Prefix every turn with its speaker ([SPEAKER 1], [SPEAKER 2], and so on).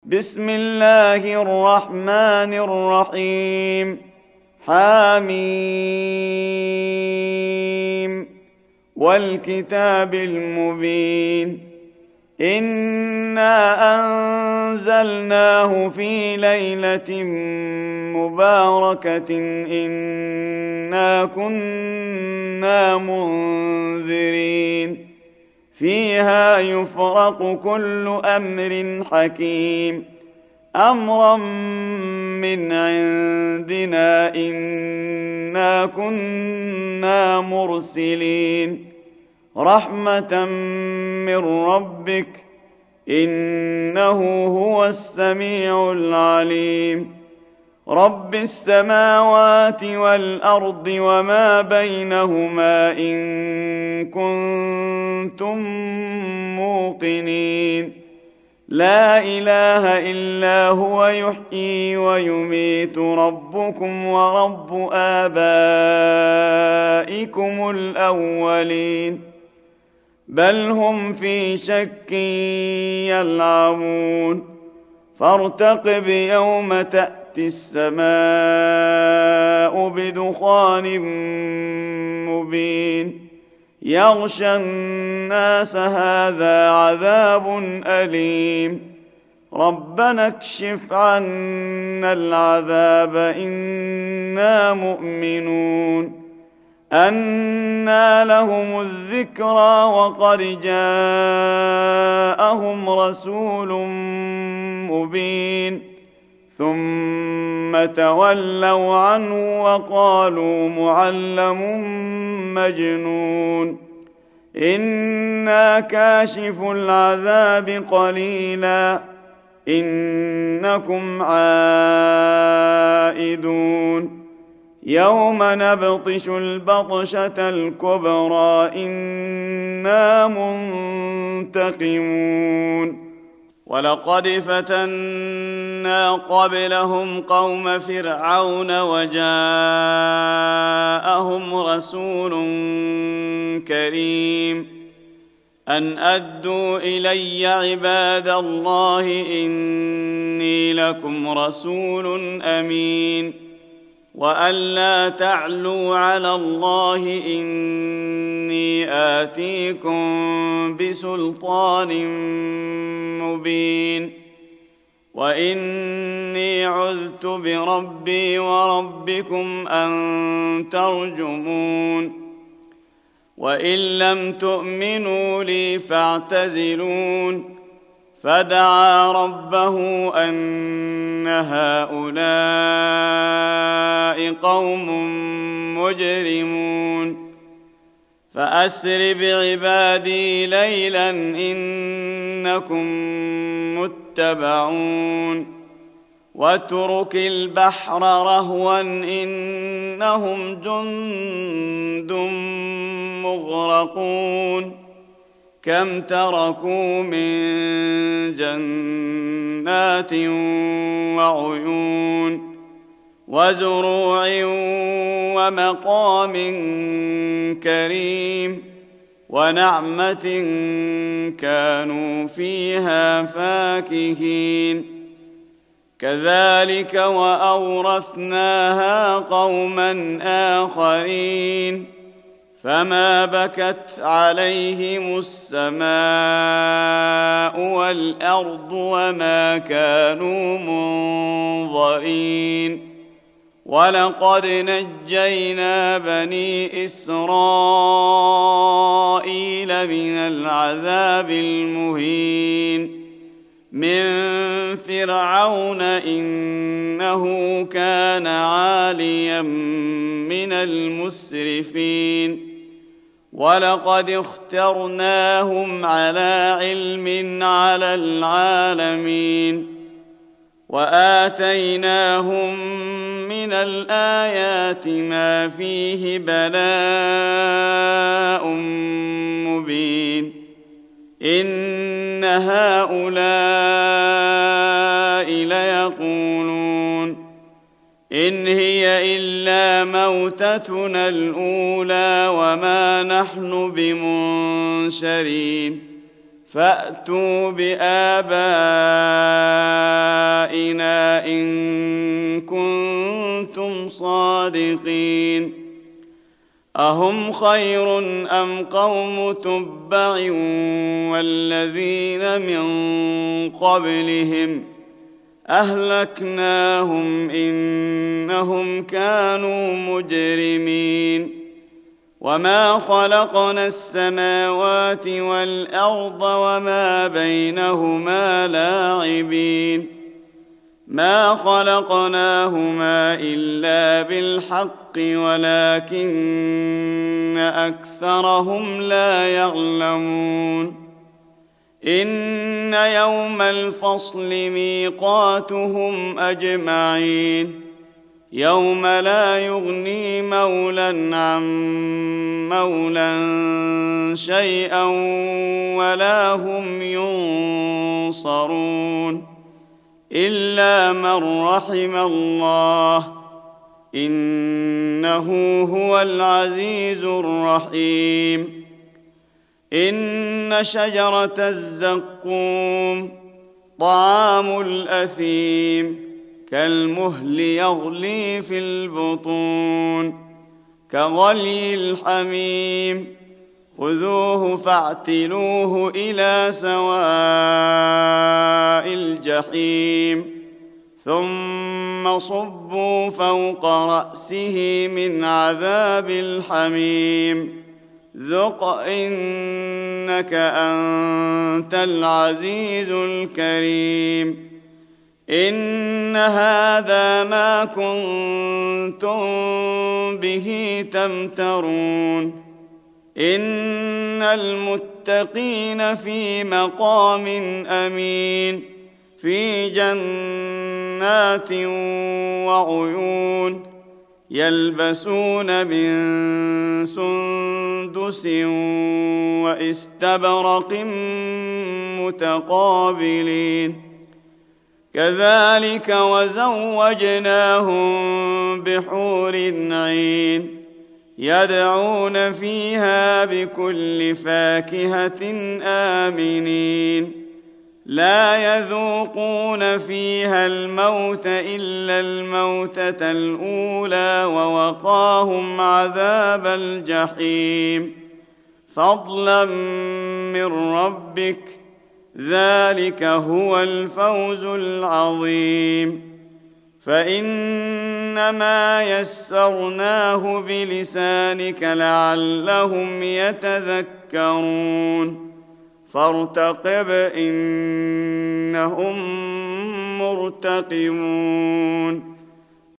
[SPEAKER 1] بسم الله الرحمن الرحيم حميم والكتاب المبين إنا أنزلناه في ليلة مباركة إنا كنا منذرين فيها يفرق كل أمر حكيم أمرا من عندنا إنا كنا مرسلين رحمة من ربك إنه هو السميع العليم رب السماوات والأرض وما بينهما إن كنتم موقنين لا إله إلا هو يحيي ويميت ربكم ورب آبائكم الأولين بل هم في شك يلعبون فارتقب يوم تأتي السماء بدخان مبين يغشى الناس هذا عذاب أليم ربنا اكشف عنا العذاب إنا مؤمنون أنى لهم الذكرى وقد جاءهم رسول مبين ثم تولوا عنه وقالوا معلم مجنون إنا كاشف العذاب قليلا إنكم عائدون يوم نبطش البطشة الكبرى إنا منتقمون ولقد فتنا قبلهم قوم فرعون وجاءهم رسول كريم أن أدوا إلي عباد الله إني لكم رسول أمين وأن لا تعلوا على الله إني آتيكم بسلطان مبين وإني عذت بربي وربكم أن ترجمون وإن لم تؤمنوا لي فاعتزلون فدعا ربه أن هؤلاء قوم مجرمون فأسر بعبادي ليلا إنكم متبعون واترك البحر رهوا إنهم جند مغرقون كم تركوا من جنات وعيون وزروع ومقام كريم ونعمة كانوا فيها فاكهين كذلك وأورثناها قوما آخرين فما بكت عليهم السماء والأرض وما كانوا منظرين ولقد نجينا بني إسرائيل من العذاب المهين من فرعون إنه كان عاليا من المسرفين ولقد اخترناهم على علم على العالمين وآتيناهم من الآيات ما فيه بلاء مبين إن هؤلاء ليقولون إن هي إلا موتتنا الأولى وما نحن بمنشرين فأتوا بآبائنا إن كنتم صادقين أهم خير أم قوم تبع والذين من قبلهم أهلكناهم إنهم كانوا مجرمين وما خلقنا السماوات والأرض وما بينهما لاعبين ما خلقناهما إلا بالحق ولكن أكثرهم لا يعلمون إن يوم الفصل ميقاتهم أجمعين يوم لا يغني مولى عن مولى شيئا ولا هم ينصرون إلا من رحم الله إنه هو العزيز الرحيم إن شجرة الزقوم طعام الأثيم كالمهل يغلي في البطون كغلي الحميم خذوه فاعتلوه إلى سواء الجحيم ثم صبوا فوق رأسه من عذاب الحميم ذق إنك أنت العزيز الكريم إن هذا ما كنتم به تمترون إن المتقين في مقام أمين في جنات وعيون يلبسون من سندس واستبرق متقابلين كذلك وزوجناهم بحور عين يدعون فيها بكل فاكهة آمنين لا يذوقون فيها الموت إلا الموتة الأولى ووقاهم عذاب الجحيم فضلا من ربك ذلك هو الفوز العظيم فإنما يسرناه بلسانك لعلهم يتذكرون فارتقب إنهم مرتقبون